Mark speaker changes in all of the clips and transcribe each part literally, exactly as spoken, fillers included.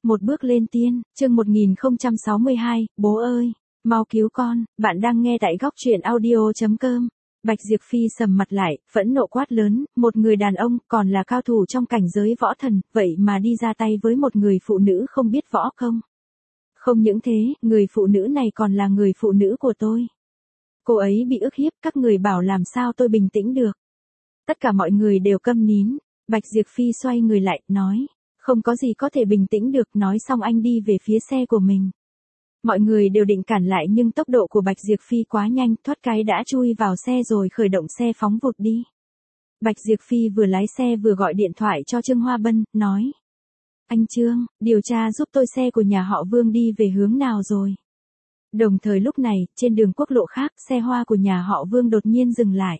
Speaker 1: Một bước lên tiên, chương một nghìn không trăm sáu mươi hai, bố ơi, mau cứu con, bạn đang nghe tại góc truyện audio chấm com. Bạch Diệp Phi sầm mặt lại, phẫn nộ quát lớn, một người đàn ông, còn là cao thủ trong cảnh giới võ thần, vậy mà đi ra tay với một người phụ nữ không biết võ công. Không những thế, người phụ nữ này còn là người phụ nữ của tôi. Cô ấy bị ức hiếp, các người bảo làm sao tôi bình tĩnh được. Tất cả mọi người đều câm nín, Bạch Diệp Phi xoay người lại, nói. Không có gì có thể bình tĩnh được, nói xong anh đi về phía xe của mình. Mọi người đều định cản lại nhưng tốc độ của Bạch Diệp Phi quá nhanh, thoát cái đã chui vào xe rồi khởi động xe phóng vụt đi. Bạch Diệp Phi vừa lái xe vừa gọi điện thoại cho Trương Hoa Bân, nói. Anh Trương, điều tra giúp tôi xe của nhà họ Vương đi về hướng nào rồi. Đồng thời lúc này, trên đường quốc lộ khác, xe hoa của nhà họ Vương đột nhiên dừng lại.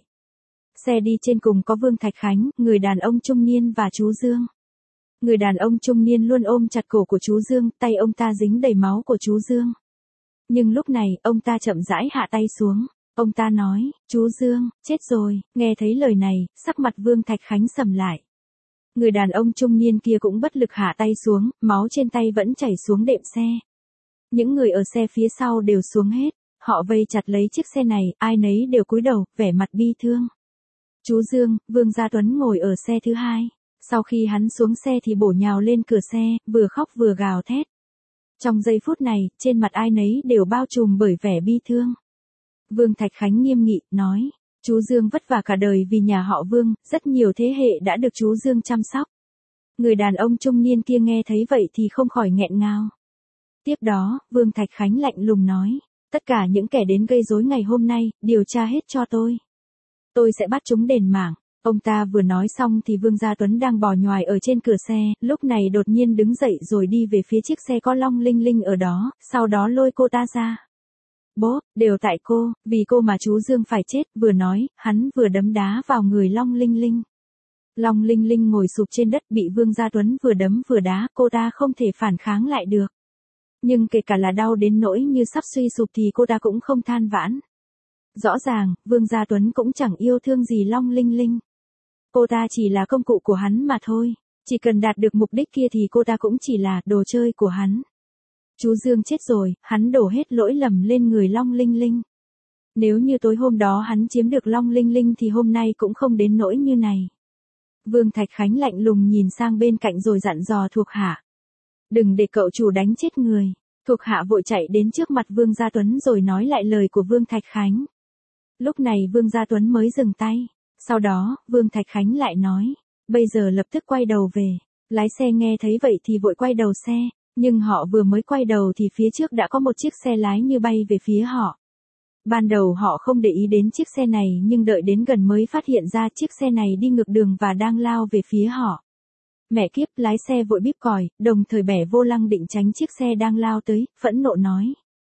Speaker 1: Xe đi trên cùng có Vương Thạch Khánh, người đàn ông trung niên và chú Dương. Người đàn ông trung niên luôn ôm chặt cổ của chú Dương, tay ông ta dính đầy máu của chú Dương. Nhưng lúc này, ông ta chậm rãi hạ tay xuống. Ông ta nói, chú Dương, chết rồi, nghe thấy lời này, sắc mặt Vương Thạch Khánh sầm lại. Người đàn ông trung niên kia cũng bất lực hạ tay xuống, máu trên tay vẫn chảy xuống đệm xe. Những người ở xe phía sau đều xuống hết, họ vây chặt lấy chiếc xe này, ai nấy đều cúi đầu, vẻ mặt bi thương. Chú Dương, Vương Gia Tuấn ngồi ở xe thứ hai. Sau khi hắn xuống xe thì bổ nhào lên cửa xe, vừa khóc vừa gào thét. Trong giây phút này, trên mặt ai nấy đều bao trùm bởi vẻ bi thương. Vương Thạch Khánh nghiêm nghị, nói, chú Dương vất vả cả đời vì nhà họ Vương, rất nhiều thế hệ đã được chú Dương chăm sóc. Người đàn ông trung niên kia nghe thấy vậy thì không khỏi nghẹn ngào. Tiếp đó, Vương Thạch Khánh lạnh lùng nói, tất cả những kẻ đến gây rối ngày hôm nay, điều tra hết cho tôi. Tôi sẽ bắt chúng đền mạng. Ông ta vừa nói xong thì Vương Gia Tuấn đang bò nhoài ở trên cửa xe, lúc này đột nhiên đứng dậy rồi đi về phía chiếc xe có Long Linh Linh ở đó, sau đó lôi cô ta ra. Bố, đều tại cô, vì cô mà chú Dương phải chết, vừa nói, hắn vừa đấm đá vào người Long Linh Linh. Long Linh Linh ngồi sụp trên đất bị Vương Gia Tuấn vừa đấm vừa đá, cô ta không thể phản kháng lại được. Nhưng kể cả là đau đến nỗi như sắp suy sụp thì cô ta cũng không than vãn. Rõ ràng, Vương Gia Tuấn cũng chẳng yêu thương gì Long Linh Linh. Cô ta chỉ là công cụ của hắn mà thôi, chỉ cần đạt được mục đích kia thì cô ta cũng chỉ là đồ chơi của hắn. Chú Dương chết rồi, hắn đổ hết lỗi lầm lên người Long Linh Linh. Nếu như tối hôm đó hắn chiếm được Long Linh Linh thì hôm nay cũng không đến nỗi như này. Vương Thạch Khánh lạnh lùng nhìn sang bên cạnh rồi dặn dò thuộc hạ. Đừng để cậu chủ đánh chết người. Thuộc hạ vội chạy đến trước mặt Vương Gia Tuấn rồi nói lại lời của Vương Thạch Khánh. Lúc này Vương Gia Tuấn mới dừng tay. Sau đó, Vương Thạch Khánh lại nói, bây giờ lập tức quay đầu về. Lái xe nghe thấy vậy thì vội quay đầu xe, nhưng họ vừa mới quay đầu thì phía trước đã có một chiếc xe lái như bay về phía họ. Ban đầu họ không để ý đến chiếc xe này nhưng đợi đến gần mới phát hiện ra chiếc xe này đi ngược đường và đang lao về phía họ. Mẹ kiếp, lái xe vội bíp còi, đồng thời bẻ vô lăng định tránh chiếc xe đang lao tới, phẫn nộ nói.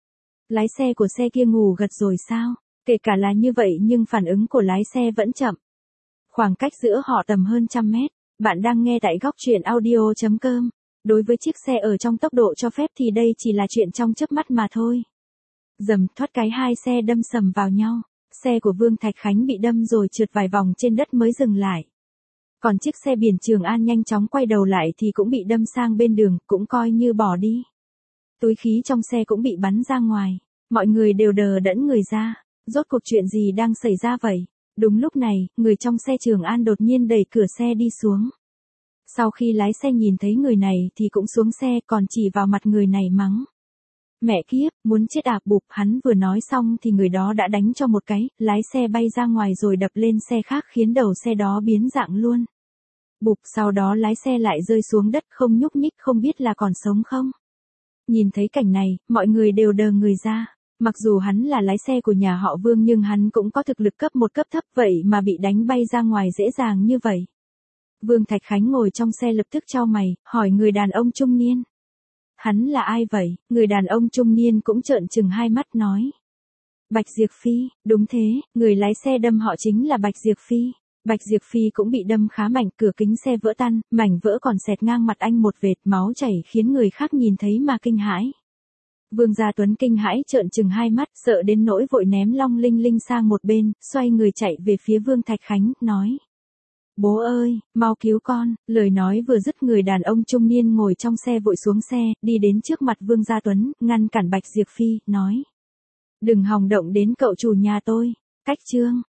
Speaker 1: Lái xe của xe kia ngủ gật rồi sao? Kể cả là như vậy nhưng phản ứng của lái xe vẫn chậm. Khoảng cách giữa họ tầm hơn trăm mét. Bạn đang nghe tại góc truyện audio chấm com. Đối với chiếc xe ở trong tốc độ cho phép thì đây chỉ là chuyện trong chớp mắt mà thôi. Dầm, thoát cái hai xe đâm sầm vào nhau. Xe của Vương Thạch Khánh bị đâm rồi trượt vài vòng trên đất mới dừng lại. Còn chiếc xe biển Trường An nhanh chóng quay đầu lại thì cũng bị đâm sang bên đường, cũng coi như bỏ đi. Túi khí trong xe cũng bị bắn ra ngoài. Mọi người đều đờ đẫn người ra. Rốt cuộc chuyện gì đang xảy ra vậy? Đúng lúc này, người trong xe Trường An đột nhiên đẩy cửa xe đi xuống. Sau khi lái xe nhìn thấy người này thì cũng xuống xe còn chỉ vào mặt người này mắng. Mẹ kiếp, muốn chết à bụp, hắn vừa nói xong thì người đó đã đánh cho một cái, lái xe bay ra ngoài rồi đập lên xe khác khiến đầu xe đó biến dạng luôn. Bụp, sau đó lái xe lại rơi xuống đất không nhúc nhích không biết là còn sống không. Nhìn thấy cảnh này, mọi người đều đờ người ra. Mặc dù hắn là lái xe của nhà họ Vương nhưng hắn cũng có thực lực cấp một cấp thấp vậy mà bị đánh bay ra ngoài dễ dàng như vậy. Vương Thạch Khánh ngồi trong xe lập tức chau mày, hỏi người đàn ông trung niên. Hắn là ai vậy? Người đàn ông trung niên cũng trợn trừng hai mắt nói. Bạch Diệp Phi, đúng thế, người lái xe đâm họ chính là Bạch Diệp Phi. Bạch Diệp Phi cũng bị đâm khá mạnh, cửa kính xe vỡ tan, mảnh vỡ còn xẹt ngang mặt anh một vệt, máu chảy khiến người khác nhìn thấy mà kinh hãi. Vương Gia Tuấn kinh hãi trợn trừng hai mắt, sợ đến nỗi vội ném Long Linh Linh sang một bên, xoay người chạy về phía Vương Thạch Khánh, nói. Bố ơi, mau cứu con, lời nói vừa dứt người đàn ông trung niên ngồi trong xe vội xuống xe, đi đến trước mặt Vương Gia Tuấn, ngăn cản Bạch Diệp Phi, nói. Đừng hòng động đến cậu chủ nhà tôi, cách chương.